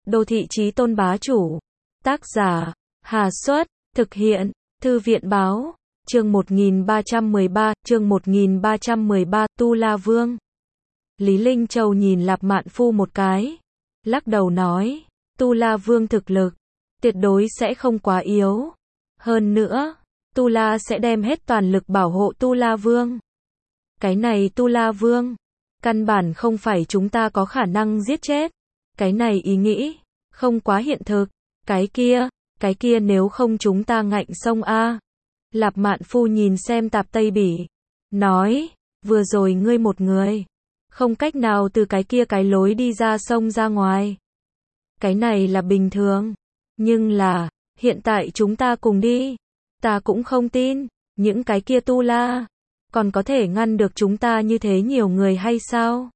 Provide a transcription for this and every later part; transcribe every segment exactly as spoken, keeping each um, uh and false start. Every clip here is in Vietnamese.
Đô thị chí tôn bá chủ. Tác giả, Hà Xuất, thực hiện, Thư viện báo, chương một nghìn ba trăm mười ba, chương một nghìn ba trăm mười ba, Tu La Vương. Lý Linh Châu nhìn Lạp Mạn Phu một cái, lắc đầu nói, Tu La Vương thực lực, tuyệt đối sẽ không quá yếu. Hơn nữa, Tu La sẽ đem hết toàn lực bảo hộ Tu La Vương. Cái này Tu La Vương, căn bản không phải chúng ta có khả năng giết chết. Cái này ý nghĩ, không quá hiện thực. Cái kia, cái kia nếu không chúng ta ngạnh sông a. Lạp Mạn Phu nhìn xem Tạp Tây Bỉ, nói, vừa rồi ngươi một người, không cách nào từ cái kia cái lối đi ra sông ra ngoài. Cái này là bình thường, nhưng là, hiện tại chúng ta cùng đi, ta cũng không tin, những cái kia Tu La, còn có thể ngăn được chúng ta như thế nhiều người hay sao?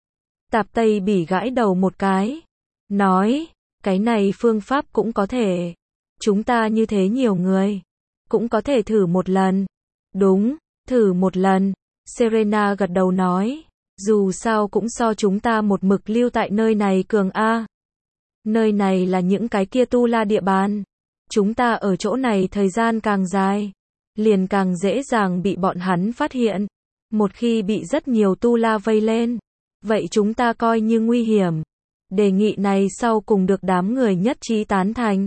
Tạp Tây Bỉ gãi đầu một cái, nói, cái này phương pháp cũng có thể, chúng ta như thế nhiều người, cũng có thể thử một lần. Đúng, thử một lần. Serena gật đầu nói, dù sao cũng so chúng ta một mực lưu tại nơi này cường a. Nơi này là những cái kia Tu La địa bàn, chúng ta ở chỗ này thời gian càng dài, liền càng dễ dàng bị bọn hắn phát hiện. Một khi bị rất nhiều Tu La vây lên, vậy chúng ta coi như nguy hiểm. Đề nghị này sau cùng được đám người nhất trí tán thành.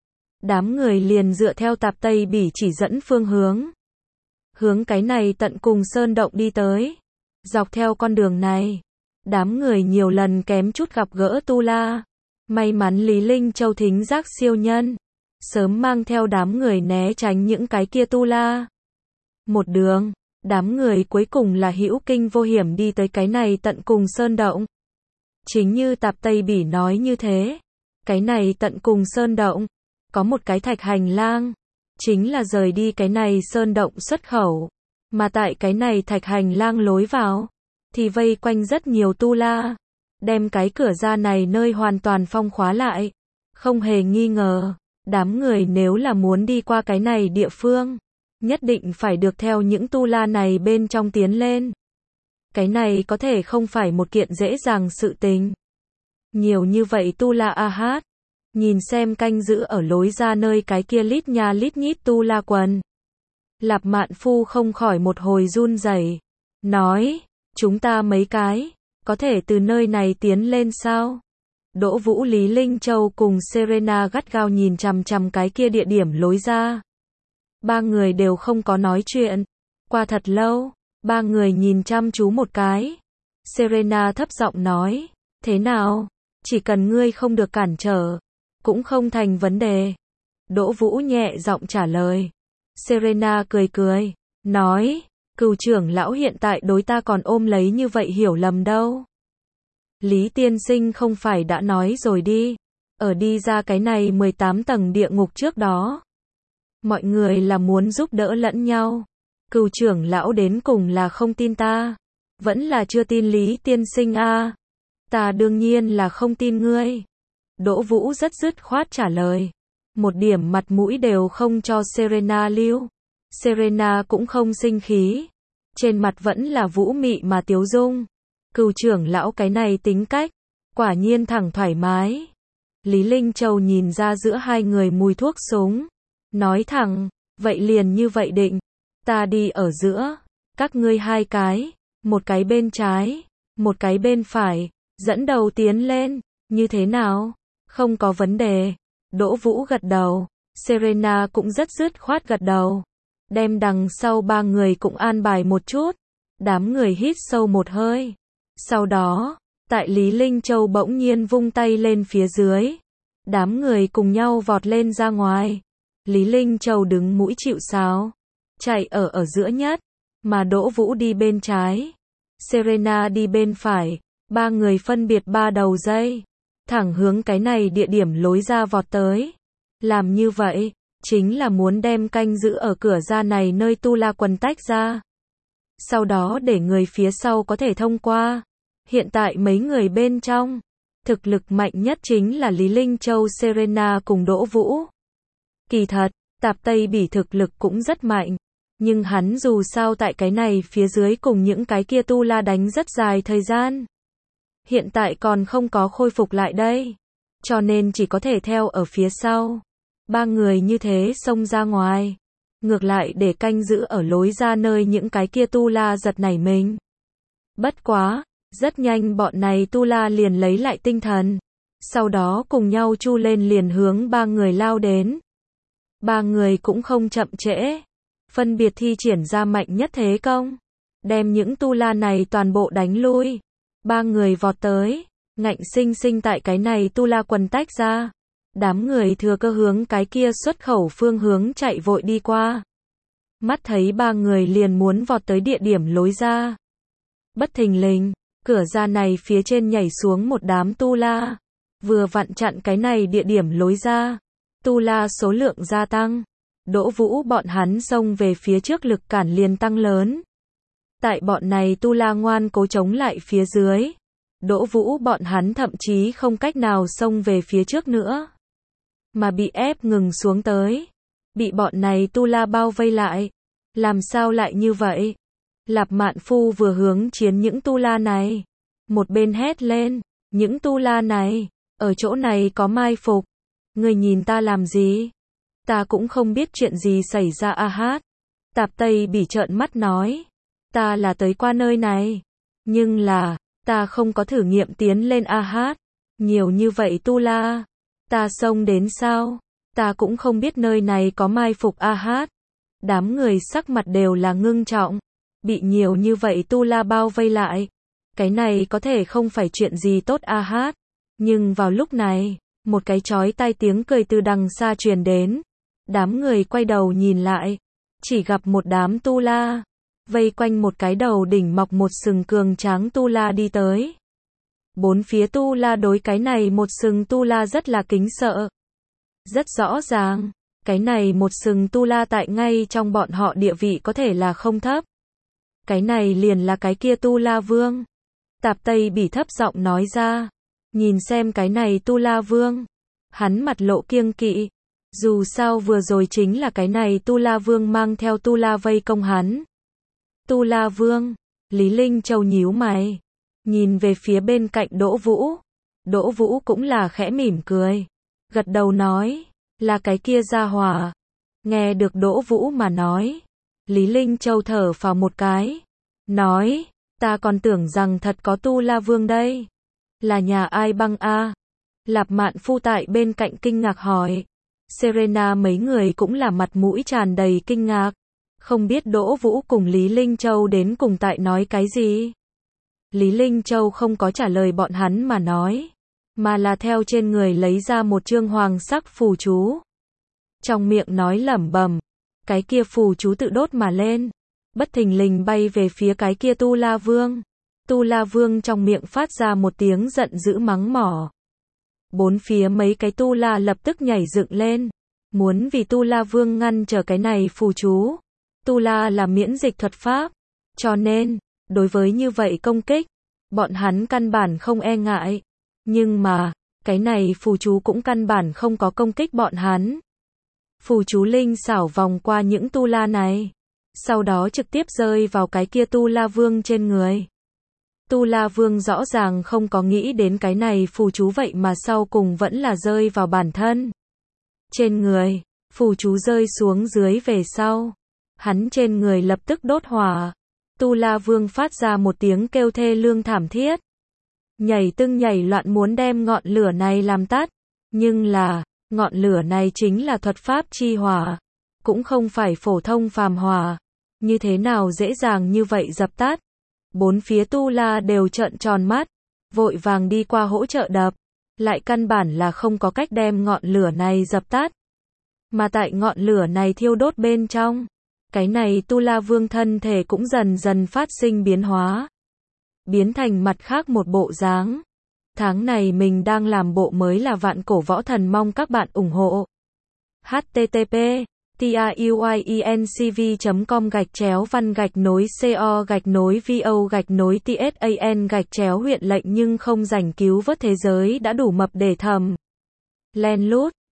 Đám người liền dựa theo Tạp Tây Bỉ chỉ dẫn phương hướng. Hướng cái này tận cùng sơn động đi tới. Dọc theo con đường này, đám người nhiều lần kém chút gặp gỡ Tu La. May mắn Lý Linh Châu thính giác siêu nhân, sớm mang theo đám người né tránh những cái kia Tu La. Một đường, đám người cuối cùng là hữu kinh vô hiểm đi tới cái này tận cùng sơn động. Chính như Tạp Tây Bỉ nói như thế, cái này tận cùng sơn động, có một cái thạch hành lang, chính là rời đi cái này sơn động xuất khẩu, mà tại cái này thạch hành lang lối vào, thì vây quanh rất nhiều Tu La, đem cái cửa ra này nơi hoàn toàn phong khóa lại. Không hề nghi ngờ, đám người nếu là muốn đi qua cái này địa phương, nhất định phải được theo những Tu La này bên trong tiến lên. Cái này có thể không phải một kiện dễ dàng sự tình. Nhiều như vậy Tu La a hát, nhìn xem canh giữ ở lối ra nơi cái kia lít nha lít nhít Tu La quần. Lạp Mạn Phu không khỏi một hồi run rẩy, nói, chúng ta mấy cái, có thể từ nơi này tiến lên sao? Đỗ Vũ, Lý Linh Châu cùng Serena gắt gao nhìn chằm chằm cái kia địa điểm lối ra. Ba người đều không có nói chuyện. Qua thật lâu, ba người nhìn chăm chú một cái. Serena thấp giọng nói, thế nào? Chỉ cần ngươi không được cản trở, cũng không thành vấn đề. Đỗ Vũ nhẹ giọng trả lời. Serena cười cười, nói, Cửu trưởng lão hiện tại đối ta còn ôm lấy như vậy hiểu lầm đâu. Lý tiên sinh không phải đã nói rồi đi, ở đi ra cái này mười tám tầng địa ngục trước đó, mọi người là muốn giúp đỡ lẫn nhau. Cửu trưởng lão đến cùng là không tin ta, vẫn là chưa tin Lý tiên sinh a? À? Ta đương nhiên là không tin ngươi. Đỗ Vũ rất dứt khoát trả lời, một điểm mặt mũi đều không cho Serena lưu. Serena cũng không sinh khí, trên mặt vẫn là vũ mị mà tiếu dung. Cửu trưởng lão cái này tính cách, quả nhiên thẳng thoải mái. Lý Linh Châu nhìn ra giữa hai người mùi thuốc súng, nói thẳng, vậy liền như vậy định, ta đi ở giữa, các ngươi hai cái, một cái bên trái, một cái bên phải, dẫn đầu tiến lên, như thế nào? Không có vấn đề. Đỗ Vũ gật đầu, Serena cũng rất dứt khoát gật đầu. Đem đằng sau ba người cũng an bài một chút. Đám người hít sâu một hơi. Sau đó, tại Lý Linh Châu bỗng nhiên vung tay lên phía dưới. Đám người cùng nhau vọt lên ra ngoài. Lý Linh Châu đứng mũi chịu sào, chạy ở ở giữa nhất, mà Đỗ Vũ đi bên trái, Serena đi bên phải, ba người phân biệt ba đầu dây, thẳng hướng cái này địa điểm lối ra vọt tới. Làm như vậy, chính là muốn đem canh giữ ở cửa ra này nơi Tu La quần tách ra. Sau đó để người phía sau có thể thông qua. Hiện tại mấy người bên trong, thực lực mạnh nhất chính là Lý Linh Châu, Serena cùng Đỗ Vũ. Kỳ thật, Tạp Tây Bỉ thực lực cũng rất mạnh, nhưng hắn dù sao tại cái này phía dưới cùng những cái kia Tu La đánh rất dài thời gian. Hiện tại còn không có khôi phục lại đây. cho nên chỉ có thể theo ở phía sau. Ba người như thế xông ra ngoài, ngược lại để canh giữ ở lối ra nơi những cái kia tu la giật nảy mình. Bất quá, rất nhanh bọn này tu la liền lấy lại tinh thần, sau đó cùng nhau chu lên liền hướng ba người lao đến. Ba người cũng không chậm trễ, phân biệt thi triển ra mạnh nhất thế công, đem những tu la này toàn bộ đánh lui. Ba người vọt tới, ngạnh sinh sinh tại cái này tu la quần tách ra. Đám người thừa cơ hướng cái kia xuất khẩu phương hướng chạy vội đi qua. Mắt thấy ba người liền muốn vọt tới địa điểm lối ra. Bất thình lình, cửa ra này phía trên nhảy xuống một đám tu la, vừa vặn chặn cái này địa điểm lối ra. Tu la số lượng gia tăng, Đỗ Vũ bọn hắn xông về phía trước lực cản liền tăng lớn. Tại bọn này tu la ngoan cố chống lại phía dưới, Đỗ Vũ bọn hắn thậm chí không cách nào xông về phía trước nữa, mà bị ép ngừng xuống tới, bị bọn này tu la bao vây lại. Làm sao lại như vậy? Lạp Mạn Phu vừa hướng chiến những tu la này, một bên hét lên, những tu la này, ở chỗ này có mai phục, người nhìn ta làm gì? Ta cũng không biết chuyện gì xảy ra a hát. Tạp Tây Bỉ trợn mắt nói, ta là tới qua nơi này, nhưng là, ta không có thử nghiệm tiến lên a hát, nhiều như vậy tu la, ta xông đến sao? Ta cũng không biết nơi này có mai phục a hát. Đám người sắc mặt đều là ngưng trọng, bị nhiều như vậy tu la bao vây lại, cái này có thể không phải chuyện gì tốt a hát. Nhưng vào lúc này, một cái chói tai tiếng cười từ đằng xa truyền đến, đám người quay đầu nhìn lại, chỉ gặp một đám tu la, vây quanh một cái đầu đỉnh mọc một sừng cường tráng tu la đi tới. Bốn phía tu la đối cái này một sừng tu la rất là kính sợ. Rất rõ ràng, cái này một sừng tu la tại ngay trong bọn họ địa vị có thể là không thấp. Cái này liền là cái kia tu la vương. Tạp Tây Bỉ thấp giọng nói ra, nhìn xem cái này tu la vương, hắn mặt lộ kiêng kỵ. Dù sao vừa rồi chính là cái này tu la vương mang theo tu la vây công hắn. Tu la vương, Lý Linh Châu nhíu mày, nhìn về phía bên cạnh Đỗ Vũ. Đỗ Vũ cũng là khẽ mỉm cười, gật đầu nói, là cái kia gia hỏa. Nghe được Đỗ Vũ mà nói, Lý Linh Châu thở phào một cái, nói, ta còn tưởng rằng thật có tu la vương đây. Là nhà ai băng a? Lạp Mạn Phu tại bên cạnh kinh ngạc hỏi. Serena mấy người cũng là mặt mũi tràn đầy kinh ngạc, không biết Đỗ Vũ cùng Lý Linh Châu đến cùng tại nói cái gì. Lý Linh Châu không có trả lời bọn hắn mà nói, mà là theo trên người lấy ra một chương hoàng sắc phù chú. Trong miệng nói lẩm bẩm, cái kia phù chú tự đốt mà lên, bất thình lình bay về phía cái kia tu la vương. Tu la vương trong miệng phát ra một tiếng giận dữ mắng mỏ. Bốn phía mấy cái tu la lập tức nhảy dựng lên, muốn vì tu la vương ngăn trở cái này phù chú. Tu la là miễn dịch thuật pháp, cho nên, đối với như vậy công kích, bọn hắn căn bản không e ngại. Nhưng mà, cái này phù chú cũng căn bản không có công kích bọn hắn. Phù chú linh xảo vòng qua những tu la này, sau đó trực tiếp rơi vào cái kia tu la vương trên người. Tu la vương rõ ràng không có nghĩ đến cái này phù chú vậy mà sau cùng vẫn là rơi vào bản thân. Trên người, phù chú rơi xuống dưới về sau, hắn trên người lập tức đốt hỏa. Tu la vương phát ra một tiếng kêu thê lương thảm thiết, nhảy tưng nhảy loạn muốn đem ngọn lửa này làm tắt. Nhưng là, ngọn lửa này chính là thuật pháp chi hỏa, cũng không phải phổ thông phàm hỏa, như thế nào dễ dàng như vậy dập tắt. Bốn phía tu la đều trợn tròn mắt, vội vàng đi qua hỗ trợ đập, lại căn bản là không có cách đem ngọn lửa này dập tắt. Mà tại ngọn lửa này thiêu đốt bên trong, cái này tu la vương thân thể cũng dần dần phát sinh biến hóa, biến thành mặt khác một bộ dáng. Tháng này mình đang làm bộ mới là Vạn Cổ Võ Thần, mong các bạn ủng hộ. H T T P TRUIENCV chấm com gạch chéo văn gạch nối CO gạch nối VO gạch nối TSAN gạch chéo huyện lệnh nhưng không rảnh cứu vớt thế giới đã đủ mập để thầm. Len lút.